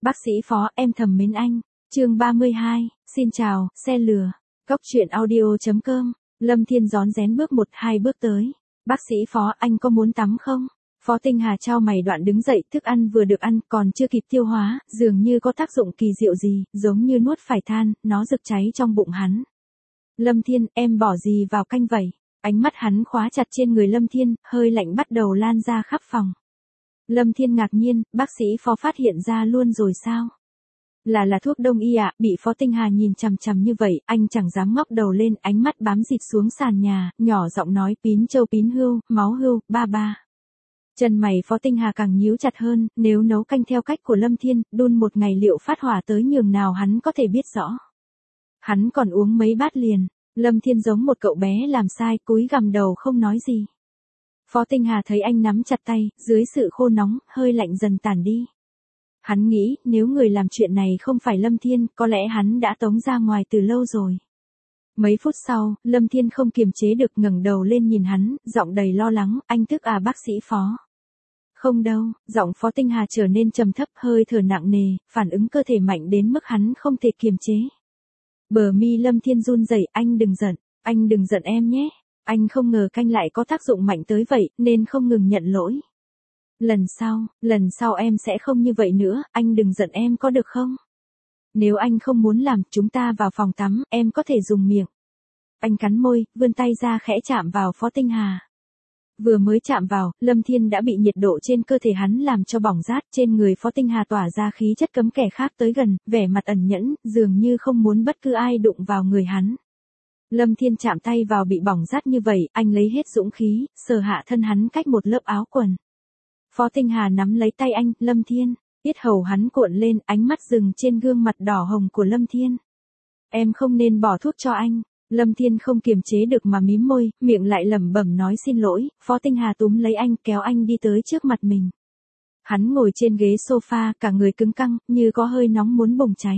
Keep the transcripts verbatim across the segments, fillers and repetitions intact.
Bác sĩ Phó, em thầm mến anh. Chương ba mươi hai, xin chào, xe lừa. Góc truyện audio.com. Lâm Thiên rón rén bước một hai bước tới. Bác sĩ Phó, anh có muốn tắm không? Phó Tinh Hà chau mày đoạn đứng dậy, thức ăn vừa được ăn, còn chưa kịp tiêu hóa, dường như có tác dụng kỳ diệu gì, giống như nuốt phải than, nó rực cháy trong bụng hắn. Lâm Thiên, em bỏ gì vào canh vậy? Ánh mắt hắn khóa chặt trên người Lâm Thiên, hơi lạnh bắt đầu lan ra khắp phòng. Lâm Thiên ngạc nhiên, bác sĩ Phó phát hiện ra luôn rồi sao? Là là thuốc đông y ạ, à, bị Phó Tinh Hà nhìn chằm chằm như vậy, anh chẳng dám ngóc đầu lên, ánh mắt bám dịt xuống sàn nhà, nhỏ giọng nói pín châu pín hưu, máu hưu, ba ba. Chân mày Phó Tinh Hà càng nhíu chặt hơn, nếu nấu canh theo cách của Lâm Thiên, đun một ngày liệu phát hỏa tới nhường nào hắn có thể biết rõ. Hắn còn uống mấy bát liền, Lâm Thiên giống một cậu bé làm sai, cúi gằm đầu không nói gì. Phó Tinh Hà thấy anh nắm chặt tay, dưới sự khô nóng, hơi lạnh dần tản đi. Hắn nghĩ, nếu người làm chuyện này không phải Lâm Thiên, có lẽ hắn đã tống ra ngoài từ lâu rồi. Mấy phút sau, Lâm Thiên không kiềm chế được ngẩng đầu lên nhìn hắn, giọng đầy lo lắng, anh tức à bác sĩ Phó? Không đâu, giọng Phó Tinh Hà trở nên trầm thấp, hơi thở nặng nề, phản ứng cơ thể mạnh đến mức hắn không thể kiềm chế. Bờ mi Lâm Thiên run rẩy, anh đừng giận, anh đừng giận em nhé. Anh không ngờ canh lại có tác dụng mạnh tới vậy, nên không ngừng nhận lỗi. Lần sau, lần sau em sẽ không như vậy nữa, anh đừng giận em có được không? Nếu anh không muốn làm, chúng ta vào phòng tắm, em có thể dùng miệng. Anh cắn môi, vươn tay ra khẽ chạm vào Phó Tinh Hà. Vừa mới chạm vào, Lâm Thiên đã bị nhiệt độ trên cơ thể hắn làm cho bỏng rát, trên người Phó Tinh Hà tỏa ra khí chất cấm kẻ khác tới gần, vẻ mặt ẩn nhẫn, dường như không muốn bất cứ ai đụng vào người hắn. Lâm Thiên chạm tay vào bị bỏng rát như vậy, anh lấy hết dũng khí, sờ hạ thân hắn cách một lớp áo quần. Phó Tinh Hà nắm lấy tay anh, Lâm Thiên, yết hầu hắn cuộn lên, ánh mắt dừng trên gương mặt đỏ hồng của Lâm Thiên. Em không nên bỏ thuốc cho anh. Lâm Thiên không kiềm chế được mà mím môi, miệng lại lẩm bẩm nói xin lỗi, Phó Tinh Hà túm lấy anh, kéo anh đi tới trước mặt mình. Hắn ngồi trên ghế sofa, cả người cứng căng, như có hơi nóng muốn bùng cháy.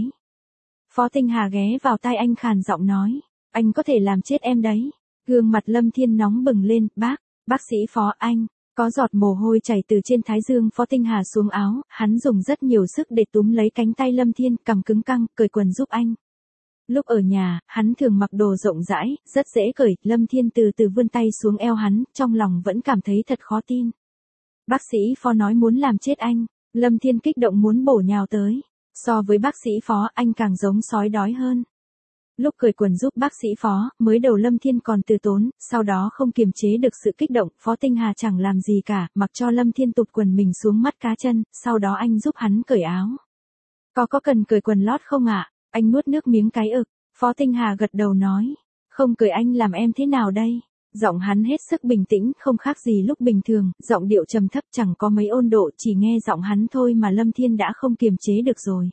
Phó Tinh Hà ghé vào tai anh khàn giọng nói, anh có thể làm chết em đấy. Gương mặt Lâm Thiên nóng bừng lên, bác, bác sĩ Phó anh. Có giọt mồ hôi chảy từ trên thái dương Phó Tinh Hà xuống áo, hắn dùng rất nhiều sức để túm lấy cánh tay Lâm Thiên, cằm cứng căng, cởi quần giúp anh. Lúc ở nhà, hắn thường mặc đồ rộng rãi, rất dễ cởi, Lâm Thiên từ từ vươn tay xuống eo hắn, trong lòng vẫn cảm thấy thật khó tin. Bác sĩ Phó nói muốn làm chết anh, Lâm Thiên kích động muốn bổ nhào tới. So với bác sĩ Phó, anh càng giống sói đói hơn. Lúc cởi quần giúp bác sĩ Phó, mới đầu Lâm Thiên còn từ tốn, sau đó không kiềm chế được sự kích động, Phó Tinh Hà chẳng làm gì cả, mặc cho Lâm Thiên tụt quần mình xuống mắt cá chân, sau đó anh giúp hắn cởi áo. Có có cần cởi quần lót không ạ? Anh nuốt nước miếng cái ực, Phó Tinh Hà gật đầu nói, không cởi anh làm em thế nào đây? Giọng hắn hết sức bình tĩnh, không khác gì lúc bình thường, giọng điệu trầm thấp chẳng có mấy ôn độ, chỉ nghe giọng hắn thôi mà Lâm Thiên đã không kiềm chế được rồi.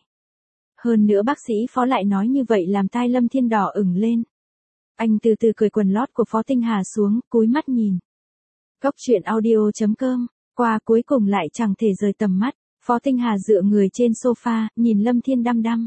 Hơn nữa bác sĩ Phó lại nói như vậy làm tai Lâm Thiên đỏ ửng lên. Anh từ từ cởi quần lót của Phó Tinh Hà xuống, cúi mắt nhìn. Góc truyện audio.com, qua cuối cùng lại chẳng thể rời tầm mắt, Phó Tinh Hà dựa người trên sofa, nhìn Lâm Thiên đăm đăm.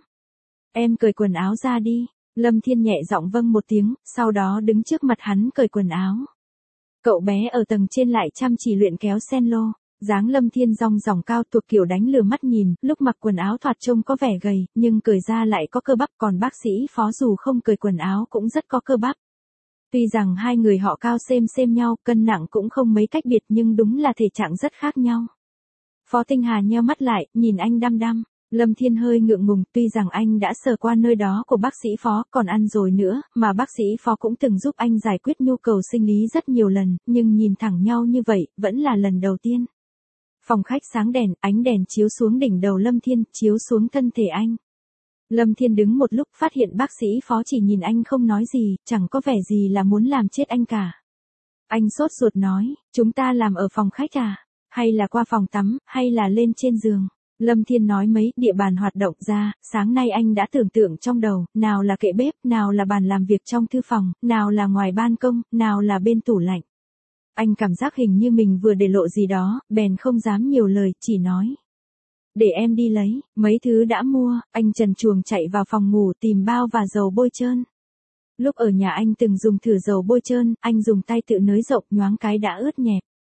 Em cởi quần áo ra đi. Lâm Thiên nhẹ giọng vâng một tiếng, sau đó đứng trước mặt hắn cởi quần áo. Cậu bé ở tầng trên lại chăm chỉ luyện kéo sen lô. Dáng Lâm Thiên rong ròng cao thuộc kiểu đánh lừa mắt nhìn, lúc mặc quần áo thoạt trông có vẻ gầy, nhưng cởi ra lại có cơ bắp, còn bác sĩ Phó dù không cởi quần áo cũng rất có cơ bắp. Tuy rằng hai người họ cao xem xem nhau, cân nặng cũng không mấy cách biệt nhưng đúng là thể trạng rất khác nhau. Phó Tinh Hà nheo mắt lại, nhìn anh đăm đăm. Lâm Thiên hơi ngượng ngùng, tuy rằng anh đã sờ qua nơi đó của bác sĩ Phó, còn ăn rồi nữa, mà bác sĩ Phó cũng từng giúp anh giải quyết nhu cầu sinh lý rất nhiều lần, nhưng nhìn thẳng nhau như vậy, vẫn là lần đầu tiên. Phòng khách sáng đèn, ánh đèn chiếu xuống đỉnh đầu Lâm Thiên, chiếu xuống thân thể anh. Lâm Thiên đứng một lúc phát hiện bác sĩ Phó chỉ nhìn anh không nói gì, chẳng có vẻ gì là muốn làm chết anh cả. Anh sốt ruột nói, chúng ta làm ở phòng khách à? Hay là qua phòng tắm, hay là lên trên giường? Lâm Thiên nói mấy địa bàn hoạt động ra, sáng nay anh đã tưởng tượng trong đầu, nào là kệ bếp, nào là bàn làm việc trong thư phòng, nào là ngoài ban công, nào là bên tủ lạnh. Anh cảm giác hình như mình vừa để lộ gì đó, bèn không dám nhiều lời, chỉ nói. Để em đi lấy, mấy thứ đã mua, anh trần truồng chạy vào phòng ngủ tìm bao và dầu bôi trơn. Lúc ở nhà anh từng dùng thử dầu bôi trơn, anh dùng tay tự nới rộng nhoáng cái đã ướt nhẹp.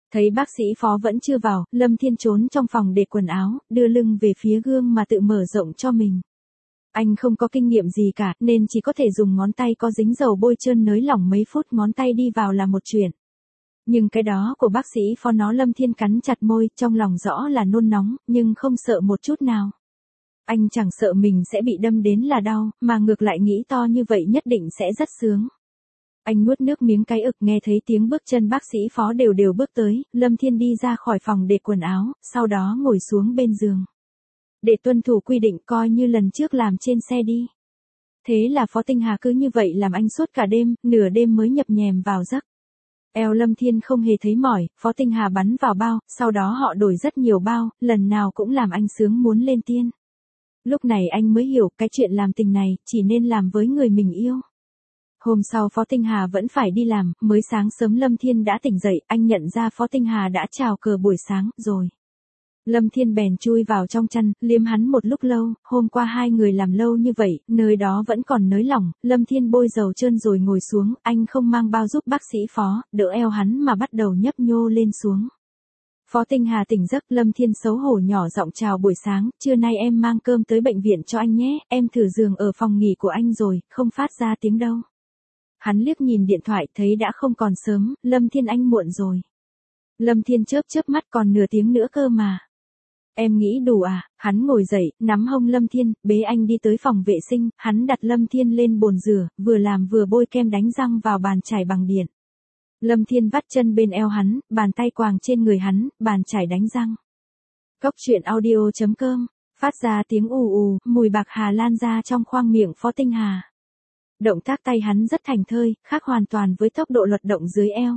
Thấy bác sĩ Phó vẫn chưa vào, Lâm Thiên trốn trong phòng để quần áo, đưa lưng về phía gương mà tự mở rộng cho mình. Anh không có kinh nghiệm gì cả, nên chỉ có thể dùng ngón tay có dính dầu bôi trơn nới lỏng mấy phút ngón tay đi vào là một chuyện. Nhưng cái đó của bác sĩ Phó nó Lâm Thiên cắn chặt môi, trong lòng rõ là nôn nóng, nhưng không sợ một chút nào. Anh chẳng sợ mình sẽ bị đâm đến là đau, mà ngược lại nghĩ to như vậy nhất định sẽ rất sướng. Anh nuốt nước miếng cái ực nghe thấy tiếng bước chân bác sĩ Phó đều đều bước tới, Lâm Thiên đi ra khỏi phòng để quần áo, sau đó ngồi xuống bên giường. Để tuân thủ quy định coi như lần trước làm trên xe đi. Thế là Phó Tinh Hà cứ như vậy làm anh suốt cả đêm, nửa đêm mới nhập nhèm vào giấc. Eo Lâm Thiên không hề thấy mỏi, Phó Tinh Hà bắn vào bao, sau đó họ đổi rất nhiều bao, lần nào cũng làm anh sướng muốn lên tiên. Lúc này anh mới hiểu cái chuyện làm tình này, chỉ nên làm với người mình yêu. Hôm sau Phó Tinh Hà vẫn phải đi làm, mới sáng sớm Lâm Thiên đã tỉnh dậy, anh nhận ra Phó Tinh Hà đã chào cờ buổi sáng, rồi. Lâm Thiên bèn chui vào trong chăn, liếm hắn một lúc lâu, hôm qua hai người làm lâu như vậy, nơi đó vẫn còn nới lỏng, Lâm Thiên bôi dầu trơn rồi ngồi xuống, anh không mang bao giúp bác sĩ Phó, đỡ eo hắn mà bắt đầu nhấp nhô lên xuống. Phó Tinh Hà tỉnh giấc, Lâm Thiên xấu hổ nhỏ giọng chào buổi sáng, trưa nay em mang cơm tới bệnh viện cho anh nhé, em thử giường ở phòng nghỉ của anh rồi, không phát ra tiếng đâu. Hắn liếc nhìn điện thoại thấy đã không còn sớm, Lâm Thiên anh muộn rồi. Lâm Thiên chớp chớp mắt còn nửa tiếng nữa cơ mà. Em nghĩ đủ à, hắn ngồi dậy, nắm hông Lâm Thiên, bế anh đi tới phòng vệ sinh, hắn đặt Lâm Thiên lên bồn rửa, vừa làm vừa bôi kem đánh răng vào bàn chải bằng điện. Lâm Thiên vắt chân bên eo hắn, bàn tay quàng trên người hắn, bàn chải đánh răng. Cốc truyện audio chấm com, phát ra tiếng ù ù, mùi bạc hà lan ra trong khoang miệng Phó Tinh Hà. Động tác tay hắn rất thành thơi, khác hoàn toàn với tốc độ luật động dưới eo.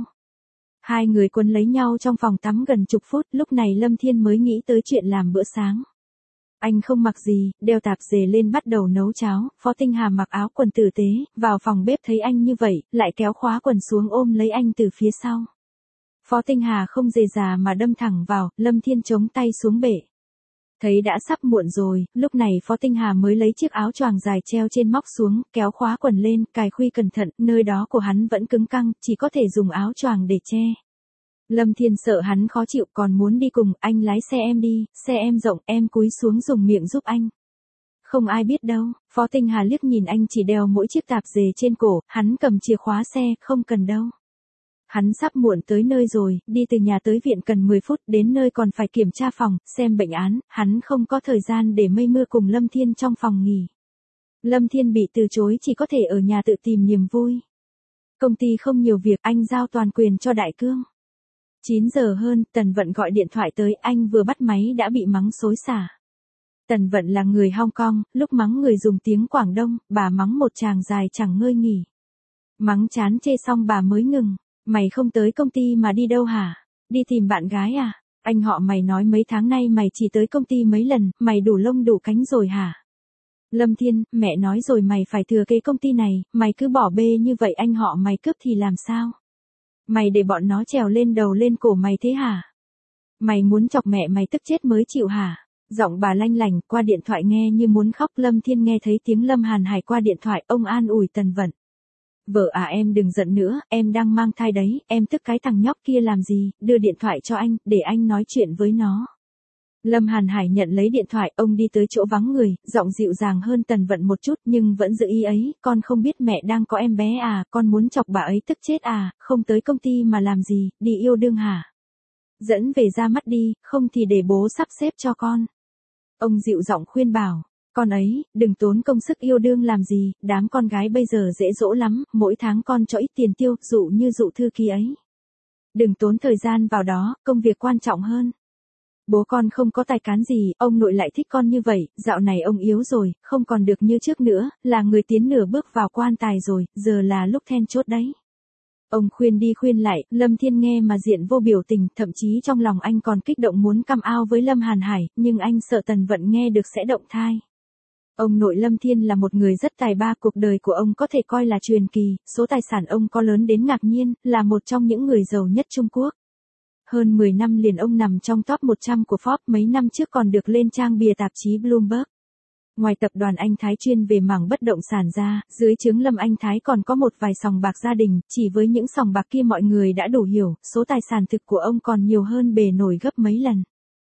Hai người quấn lấy nhau trong phòng tắm gần chục phút, lúc này Lâm Thiên mới nghĩ tới chuyện làm bữa sáng. Anh không mặc gì, đeo tạp dề lên bắt đầu nấu cháo, Phó Tinh Hà mặc áo quần tử tế, vào phòng bếp thấy anh như vậy, lại kéo khóa quần xuống ôm lấy anh từ phía sau. Phó Tinh Hà không dề dà mà đâm thẳng vào, Lâm Thiên chống tay xuống bể. Thấy đã sắp muộn rồi, lúc này Phó Tinh Hà mới lấy chiếc áo choàng dài treo trên móc xuống, kéo khóa quần lên, cài khuy cẩn thận, nơi đó của hắn vẫn cứng căng, chỉ có thể dùng áo choàng để che. Lâm Thiên sợ hắn khó chịu còn muốn đi cùng, anh lái xe em đi, xe em rộng, em cúi xuống dùng miệng giúp anh. Không ai biết đâu, Phó Tinh Hà liếc nhìn anh chỉ đeo mỗi chiếc tạp dề trên cổ, hắn cầm chìa khóa xe, không cần đâu. Hắn sắp muộn tới nơi rồi, đi từ nhà tới viện cần mười phút, đến nơi còn phải kiểm tra phòng, xem bệnh án, hắn không có thời gian để mây mưa cùng Lâm Thiên trong phòng nghỉ. Lâm Thiên bị từ chối chỉ có thể ở nhà tự tìm niềm vui. Công ty không nhiều việc, anh giao toàn quyền cho Đại Cương. chín giờ hơn, Tần Vận gọi điện thoại tới, anh vừa bắt máy đã bị mắng xối xả. Tần Vận là người Hong Kong, lúc mắng người dùng tiếng Quảng Đông, bà mắng một tràng dài chẳng ngơi nghỉ. Mắng chán chê xong bà mới ngừng. Mày không tới công ty mà đi đâu hả? Đi tìm bạn gái à? Anh họ mày nói mấy tháng nay mày chỉ tới công ty mấy lần, mày đủ lông đủ cánh rồi hả? Lâm Thiên, mẹ nói rồi mày phải thừa kế công ty này, mày cứ bỏ bê như vậy anh họ mày cướp thì làm sao? Mày để bọn nó trèo lên đầu lên cổ mày thế hả? Mày muốn chọc mẹ mày tức chết mới chịu hả? Giọng bà lanh lành, qua điện thoại nghe như muốn khóc. Lâm Thiên nghe thấy tiếng Lâm Hàn Hải qua điện thoại, ông an ủi Tần Vận. Vợ à em đừng giận nữa, em đang mang thai đấy, em tức cái thằng nhóc kia làm gì, đưa điện thoại cho anh, để anh nói chuyện với nó. Lâm Hàn Hải nhận lấy điện thoại, ông đi tới chỗ vắng người, giọng dịu dàng hơn Tần Vận một chút nhưng vẫn giữ ý ấy, con không biết mẹ đang có em bé à, con muốn chọc bà ấy tức chết à, không tới công ty mà làm gì, đi yêu đương hả? Dẫn về ra mắt đi, không thì để bố sắp xếp cho con. Ông dịu giọng khuyên bảo. Con ấy, đừng tốn công sức yêu đương làm gì, đám con gái bây giờ dễ dỗ lắm, mỗi tháng con cho ít tiền tiêu, dụ như dụ thư ký ấy. Đừng tốn thời gian vào đó, công việc quan trọng hơn. Bố con không có tài cán gì, ông nội lại thích con như vậy, dạo này ông yếu rồi, không còn được như trước nữa, là người tiến nửa bước vào quan tài rồi, giờ là lúc then chốt đấy. Ông khuyên đi khuyên lại, Lâm Thiên nghe mà diện vô biểu tình, thậm chí trong lòng anh còn kích động muốn căm ao với Lâm Hàn Hải, nhưng anh sợ Tần Vận nghe được sẽ động thai. Ông nội Lâm Thiên là một người rất tài ba, cuộc đời của ông có thể coi là truyền kỳ, số tài sản ông có lớn đến ngạc nhiên, là một trong những người giàu nhất Trung Quốc. Hơn mười năm liền ông nằm trong top một trăm của Forbes, mấy năm trước còn được lên trang bìa tạp chí Bloomberg. Ngoài tập đoàn Anh Thái chuyên về mảng bất động sản ra, dưới trướng Lâm Anh Thái còn có một vài sòng bạc gia đình, chỉ với những sòng bạc kia mọi người đã đủ hiểu, số tài sản thực của ông còn nhiều hơn bề nổi gấp mấy lần.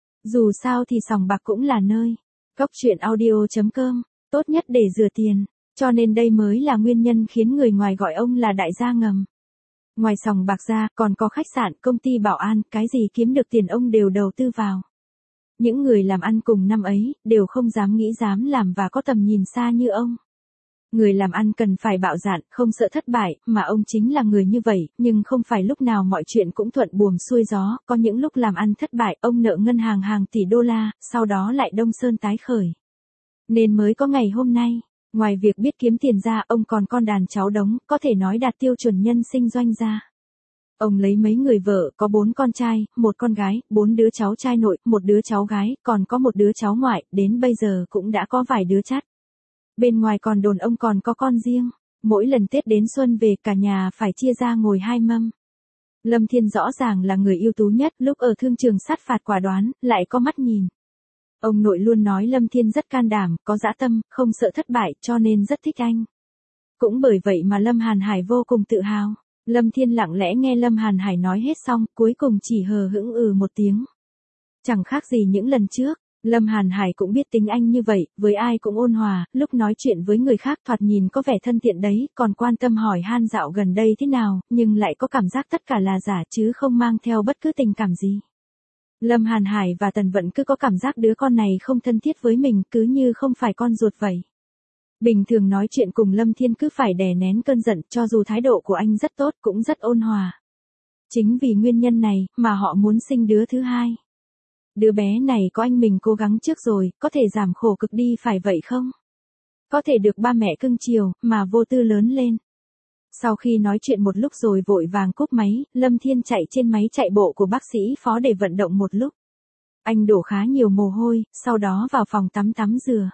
Dù sao thì sòng bạc cũng là nơi cóc truyện audio chấm com tốt nhất để rửa tiền, cho nên đây mới là nguyên nhân khiến người ngoài gọi ông là đại gia ngầm. Ngoài sòng bạc ra, còn có khách sạn, công ty bảo an, cái gì kiếm được tiền ông đều đầu tư vào. Những người làm ăn cùng năm ấy, đều không dám nghĩ dám làm và có tầm nhìn xa như ông. Người làm ăn cần phải bạo dạn, không sợ thất bại, mà ông chính là người như vậy, nhưng không phải lúc nào mọi chuyện cũng thuận buồm xuôi gió, có những lúc làm ăn thất bại, ông nợ ngân hàng hàng tỷ đô la, sau đó lại đông sơn tái khởi. Nên mới có ngày hôm nay, ngoài việc biết kiếm tiền ra, ông còn con đàn cháu đống, có thể nói đạt tiêu chuẩn nhân sinh doanh gia. Ông lấy mấy người vợ, có bốn con trai, một con gái, bốn đứa cháu trai nội, một đứa cháu gái, còn có một đứa cháu ngoại, đến bây giờ cũng đã có vài đứa chắt. Bên ngoài còn đồn ông còn có con riêng. Mỗi lần Tết đến xuân về cả nhà phải chia ra ngồi hai mâm. Lâm Thiên rõ ràng là người ưu tú nhất, lúc ở thương trường sát phạt quả đoán, lại có mắt nhìn. Ông nội luôn nói Lâm Thiên rất can đảm, có dã tâm, không sợ thất bại, cho nên rất thích anh. Cũng bởi vậy mà Lâm Hàn Hải vô cùng tự hào. Lâm Thiên lặng lẽ nghe Lâm Hàn Hải nói hết xong, cuối cùng chỉ hờ hững ừ một tiếng. Chẳng khác gì những lần trước, Lâm Hàn Hải cũng biết tính anh như vậy, với ai cũng ôn hòa, lúc nói chuyện với người khác thoạt nhìn có vẻ thân thiện đấy, còn quan tâm hỏi han dạo gần đây thế nào, nhưng lại có cảm giác tất cả là giả chứ không mang theo bất cứ tình cảm gì. Lâm Hàn Hải và Tần Vận cứ có cảm giác đứa con này không thân thiết với mình, cứ như không phải con ruột vậy. Bình thường nói chuyện cùng Lâm Thiên cứ phải đè nén cơn giận, cho dù thái độ của anh rất tốt cũng rất ôn hòa. Chính vì nguyên nhân này mà họ muốn sinh đứa thứ hai. Đứa bé này có anh mình cố gắng trước rồi, có thể giảm khổ cực đi phải vậy không? Có thể được ba mẹ cưng chiều, mà vô tư lớn lên. Sau khi nói chuyện một lúc rồi vội vàng cúp máy, Lâm Thiên chạy trên máy chạy bộ của bác sĩ phó để vận động một lúc. Anh đổ khá nhiều mồ hôi, sau đó vào phòng tắm tắm rửa.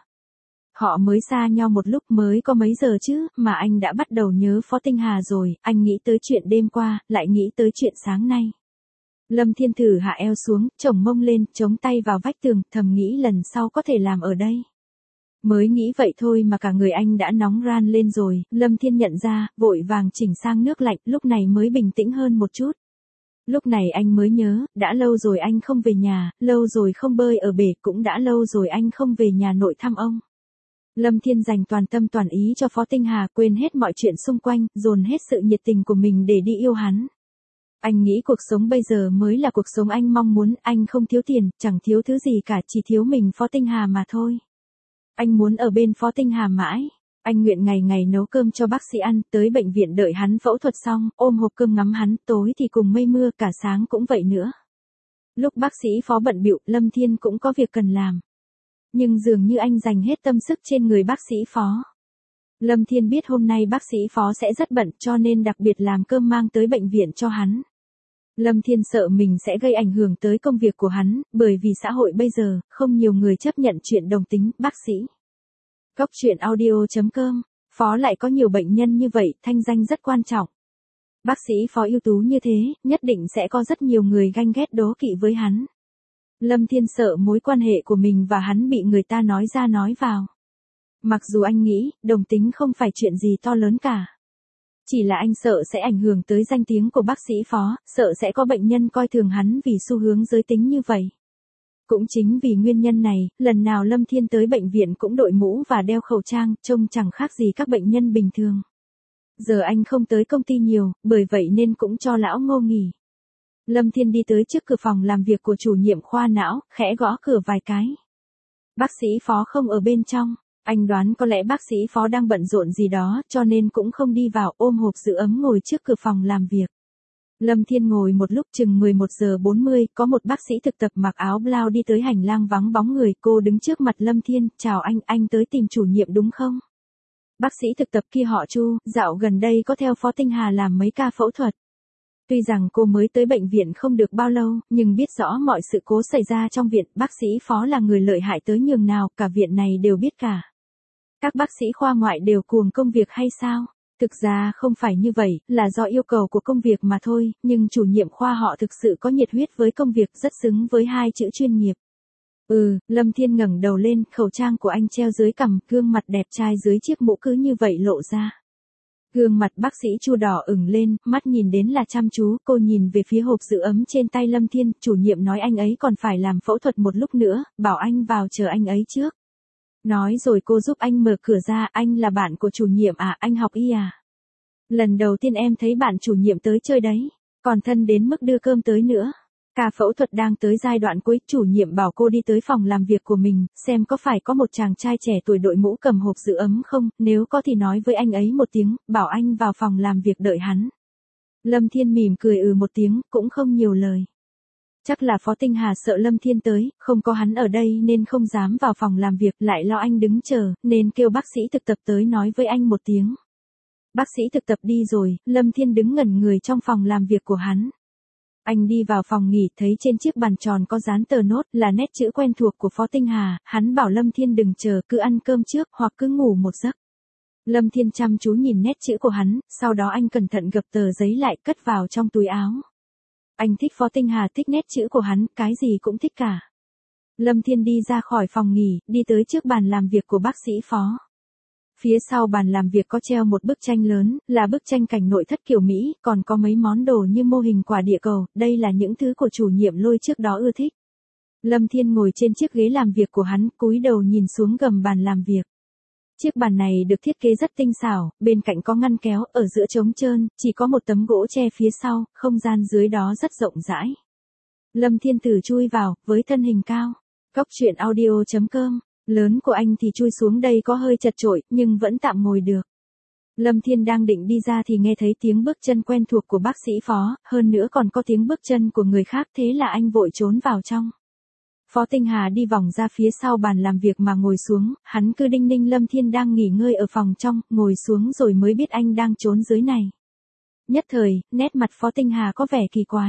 Họ mới xa nhau một lúc mới có mấy giờ chứ, mà anh đã bắt đầu nhớ Phó Tinh Hà rồi, anh nghĩ tới chuyện đêm qua, lại nghĩ tới chuyện sáng nay. Lâm Thiên thử hạ eo xuống, chồng mông lên, chống tay vào vách tường, thầm nghĩ lần sau có thể làm ở đây. Mới nghĩ vậy thôi mà cả người anh đã nóng ran lên rồi, Lâm Thiên nhận ra, vội vàng chỉnh sang nước lạnh, lúc này mới bình tĩnh hơn một chút. Lúc này anh mới nhớ, đã lâu rồi anh không về nhà, lâu rồi không bơi ở bể, cũng đã lâu rồi anh không về nhà nội thăm ông. Lâm Thiên dành toàn tâm toàn ý cho Phó Tinh Hà, quên hết mọi chuyện xung quanh, dồn hết sự nhiệt tình của mình để đi yêu hắn. Anh nghĩ cuộc sống bây giờ mới là cuộc sống anh mong muốn, anh không thiếu tiền, chẳng thiếu thứ gì cả, chỉ thiếu mình Phó Tinh Hà mà thôi. Anh muốn ở bên Phó Tinh Hà mãi. Anh nguyện ngày ngày nấu cơm cho bác sĩ ăn, tới bệnh viện đợi hắn phẫu thuật xong, ôm hộp cơm ngắm hắn, tối thì cùng mây mưa, cả sáng cũng vậy nữa. Lúc bác sĩ Phó bận bịu, Lâm Thiên cũng có việc cần làm. Nhưng dường như anh dành hết tâm sức trên người bác sĩ Phó. Lâm Thiên biết hôm nay bác sĩ Phó sẽ rất bận, cho nên đặc biệt làm cơm mang tới bệnh viện cho hắn. Lâm Thiên sợ mình sẽ gây ảnh hưởng tới công việc của hắn, bởi vì xã hội bây giờ, không nhiều người chấp nhận chuyện đồng tính, bác sĩ. Cóc truyện audio chấm com, Phó lại có nhiều bệnh nhân như vậy, thanh danh rất quan trọng. Bác sĩ Phó ưu tú như thế, nhất định sẽ có rất nhiều người ganh ghét đố kỵ với hắn. Lâm Thiên sợ mối quan hệ của mình và hắn bị người ta nói ra nói vào. Mặc dù anh nghĩ, đồng tính không phải chuyện gì to lớn cả. Chỉ là anh sợ sẽ ảnh hưởng tới danh tiếng của bác sĩ Phó, sợ sẽ có bệnh nhân coi thường hắn vì xu hướng giới tính như vậy. Cũng chính vì nguyên nhân này, lần nào Lâm Thiên tới bệnh viện cũng đội mũ và đeo khẩu trang, trông chẳng khác gì các bệnh nhân bình thường. Giờ anh không tới công ty nhiều, bởi vậy nên cũng cho lão Ngô nghỉ. Lâm Thiên đi tới trước cửa phòng làm việc của chủ nhiệm khoa não, khẽ gõ cửa vài cái. Bác sĩ Phó không ở bên trong. Anh đoán có lẽ bác sĩ Phó đang bận rộn gì đó, cho nên cũng không đi vào, ôm hộp giữ ấm ngồi trước cửa phòng làm việc. Lâm Thiên ngồi một lúc chừng mười một giờ bốn mươi, có một bác sĩ thực tập mặc áo blau đi tới hành lang vắng bóng người, cô đứng trước mặt Lâm Thiên, chào anh, anh tới tìm chủ nhiệm đúng không? Bác sĩ thực tập kia họ Chu, dạo gần đây có theo Phó Tinh Hà làm mấy ca phẫu thuật. Tuy rằng cô mới tới bệnh viện không được bao lâu, nhưng biết rõ mọi sự cố xảy ra trong viện, bác sĩ Phó là người lợi hại tới nhường nào, cả viện này đều biết cả. Các bác sĩ khoa ngoại đều cuồng công việc hay sao? Thực ra không phải như vậy, là do yêu cầu của công việc mà thôi, nhưng chủ nhiệm khoa họ thực sự có nhiệt huyết với công việc, rất xứng với hai chữ chuyên nghiệp. Ừ, Lâm Thiên ngẩng đầu lên, khẩu trang của anh treo dưới cằm, gương mặt đẹp trai dưới chiếc mũ cứ như vậy lộ ra. Gương mặt bác sĩ Chu đỏ ửng lên, mắt nhìn đến là chăm chú, cô nhìn về phía hộp giữ ấm trên tay Lâm Thiên, chủ nhiệm nói anh ấy còn phải làm phẫu thuật một lúc nữa, bảo anh vào chờ anh ấy trước. Nói rồi cô giúp anh mở cửa ra, anh là bạn của chủ nhiệm à, anh học y à? Lần đầu tiên em thấy bạn chủ nhiệm tới chơi đấy, còn thân đến mức đưa cơm tới nữa. Ca phẫu thuật đang tới giai đoạn cuối, chủ nhiệm bảo cô đi tới phòng làm việc của mình, xem có phải có một chàng trai trẻ tuổi đội mũ cầm hộp giữ ấm không, nếu có thì nói với anh ấy một tiếng, bảo anh vào phòng làm việc đợi hắn. Lâm Thiên mỉm cười ừ một tiếng, cũng không nhiều lời. Chắc là Phó Tinh Hà sợ Lâm Thiên tới, không có hắn ở đây nên không dám vào phòng làm việc, lại lo anh đứng chờ, nên kêu bác sĩ thực tập tới nói với anh một tiếng. Bác sĩ thực tập đi rồi, Lâm Thiên đứng ngẩn người trong phòng làm việc của hắn. Anh đi vào phòng nghỉ, thấy trên chiếc bàn tròn có dán tờ nốt là nét chữ quen thuộc của Phó Tinh Hà, hắn bảo Lâm Thiên đừng chờ, cứ ăn cơm trước hoặc cứ ngủ một giấc. Lâm Thiên chăm chú nhìn nét chữ của hắn, sau đó anh cẩn thận gập tờ giấy lại cất vào trong túi áo. Anh thích Phó Tinh Hà, thích nét chữ của hắn, cái gì cũng thích cả. Lâm Thiên đi ra khỏi phòng nghỉ, đi tới trước bàn làm việc của bác sĩ Phó. Phía sau bàn làm việc có treo một bức tranh lớn, là bức tranh cảnh nội thất kiểu Mỹ, còn có mấy món đồ như mô hình quả địa cầu, đây là những thứ của chủ nhiệm Lôi trước đó ưa thích. Lâm Thiên ngồi trên chiếc ghế làm việc của hắn, cúi đầu nhìn xuống gầm bàn làm việc. Chiếc bàn này được thiết kế rất tinh xảo, bên cạnh có ngăn kéo, ở giữa trống trơn, chỉ có một tấm gỗ che phía sau, không gian dưới đó rất rộng rãi. Lâm Thiên Tử chui vào, với thân hình cao. Góc truyện audio chấm com, lớn của anh thì chui xuống đây có hơi chật chội, nhưng vẫn tạm ngồi được. Lâm Thiên đang định đi ra thì nghe thấy tiếng bước chân quen thuộc của bác sĩ Phó, hơn nữa còn có tiếng bước chân của người khác, thế là anh vội trốn vào trong. Phó Tinh Hà đi vòng ra phía sau bàn làm việc mà ngồi xuống, hắn cứ đinh ninh Lâm Thiên đang nghỉ ngơi ở phòng trong, ngồi xuống rồi mới biết anh đang trốn dưới này. Nhất thời, nét mặt Phó Tinh Hà có vẻ kỳ quái.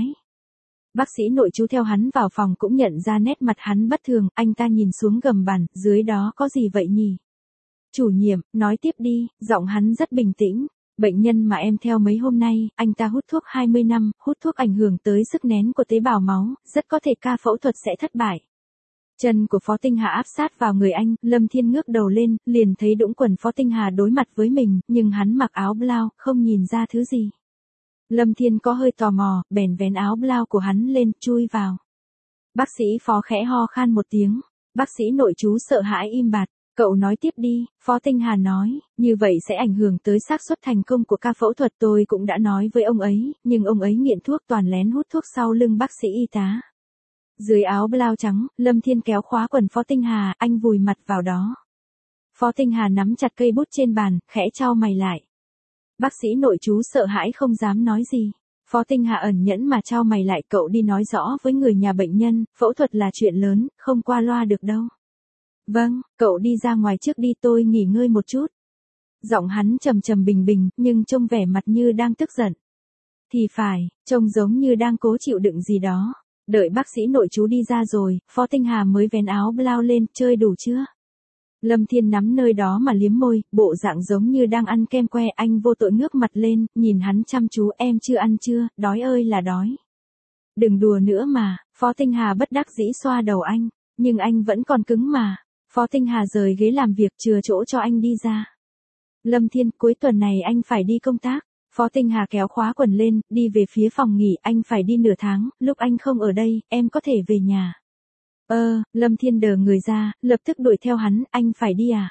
Bác sĩ nội chú theo hắn vào phòng cũng nhận ra nét mặt hắn bất thường, anh ta nhìn xuống gầm bàn, dưới đó có gì vậy nhỉ? Chủ nhiệm, nói tiếp đi, giọng hắn rất bình tĩnh. Bệnh nhân mà em theo mấy hôm nay, anh ta hút thuốc hai mươi năm, hút thuốc ảnh hưởng tới sức nén của tế bào máu, rất có thể ca phẫu thuật sẽ thất bại. Chân của Phó Tinh Hà áp sát vào người anh, Lâm Thiên ngước đầu lên, liền thấy đũng quần Phó Tinh Hà đối mặt với mình, nhưng hắn mặc áo blau, không nhìn ra thứ gì. Lâm Thiên có hơi tò mò, bèn vén áo blau của hắn lên, chui vào. Bác sĩ Phó khẽ ho khan một tiếng, bác sĩ nội chú sợ hãi im bặt. Cậu nói tiếp đi, Phó Tinh Hà nói, như vậy sẽ ảnh hưởng tới xác suất thành công của ca phẫu thuật, tôi cũng đã nói với ông ấy, nhưng ông ấy nghiện thuốc toàn lén hút thuốc sau lưng bác sĩ y tá. Dưới áo blau trắng, Lâm Thiên kéo khóa quần Phó Tinh Hà, anh vùi mặt vào đó. Phó Tinh Hà nắm chặt cây bút trên bàn, khẽ chau mày lại. Bác sĩ nội chú sợ hãi không dám nói gì. Phó Tinh Hà ẩn nhẫn mà chau mày lại, cậu đi nói rõ với người nhà bệnh nhân, phẫu thuật là chuyện lớn, không qua loa được đâu. Vâng, cậu đi ra ngoài trước đi, tôi nghỉ ngơi một chút. Giọng hắn trầm trầm bình bình, nhưng trông vẻ mặt như đang tức giận. Thì phải, trông giống như đang cố chịu đựng gì đó. Đợi bác sĩ nội chú đi ra rồi, Phó Tinh Hà mới vén áo blau lên, chơi đủ chưa? Lâm Thiên nắm nơi đó mà liếm môi, bộ dạng giống như đang ăn kem que, anh vô tội ngước mặt lên, nhìn hắn chăm chú, em chưa ăn chưa, đói ơi là đói. Đừng đùa nữa mà, Phó Tinh Hà bất đắc dĩ xoa đầu anh, nhưng anh vẫn còn cứng mà. Phó Tinh Hà rời ghế làm việc, chừa chỗ cho anh đi ra. Lâm Thiên, cuối tuần này anh phải đi công tác. Phó Tinh Hà kéo khóa quần lên, đi về phía phòng nghỉ, anh phải đi nửa tháng, lúc anh không ở đây, em có thể về nhà. Ơ, Lâm Thiên đờ người ra, lập tức đuổi theo hắn, anh phải đi à?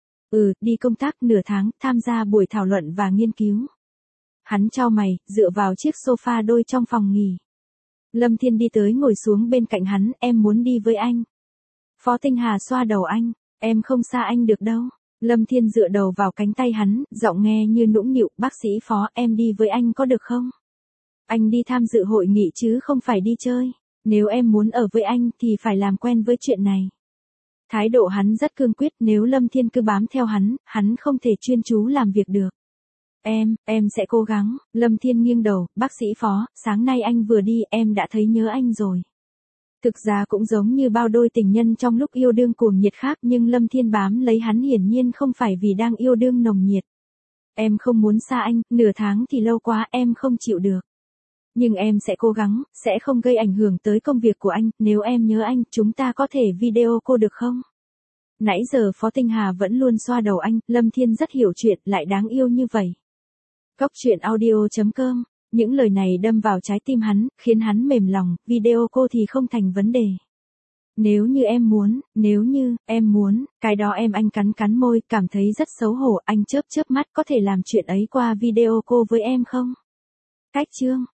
Ừ, đi công tác nửa tháng, tham gia buổi thảo luận và nghiên cứu. Hắn chau mày, dựa vào chiếc sofa đôi trong phòng nghỉ. Lâm Thiên đi tới ngồi xuống bên cạnh hắn, em muốn đi với anh. Phó Tinh Hà xoa đầu anh, em không xa anh được đâu. Lâm Thiên dựa đầu vào cánh tay hắn, giọng nghe như nũng nịu, bác sĩ Phó, em đi với anh có được không? Anh đi tham dự hội nghị chứ không phải đi chơi. Nếu em muốn ở với anh thì phải làm quen với chuyện này. Thái độ hắn rất cương quyết, nếu Lâm Thiên cứ bám theo hắn, hắn không thể chuyên chú làm việc được. Em, em sẽ cố gắng. Lâm Thiên nghiêng đầu, bác sĩ Phó, sáng nay anh vừa đi, em đã thấy nhớ anh rồi. Thực ra cũng giống như bao đôi tình nhân trong lúc yêu đương cuồng nhiệt khác, nhưng Lâm Thiên bám lấy hắn hiển nhiên không phải vì đang yêu đương nồng nhiệt. Em không muốn xa anh, nửa tháng thì lâu quá, em không chịu được. Nhưng em sẽ cố gắng, sẽ không gây ảnh hưởng tới công việc của anh, nếu em nhớ anh, chúng ta có thể video call được không? Nãy giờ Phó Tinh Hà vẫn luôn xoa đầu anh, Lâm Thiên rất hiểu chuyện, lại đáng yêu như vậy. Cốc truyện audio chấm com, những lời này đâm vào trái tim hắn, khiến hắn mềm lòng, video call thì không thành vấn đề. Nếu như em muốn, nếu như, em muốn, cái đó em anh cắn cắn môi, cảm thấy rất xấu hổ, anh chớp chớp mắt có thể làm chuyện ấy qua video call với em không? Cách chương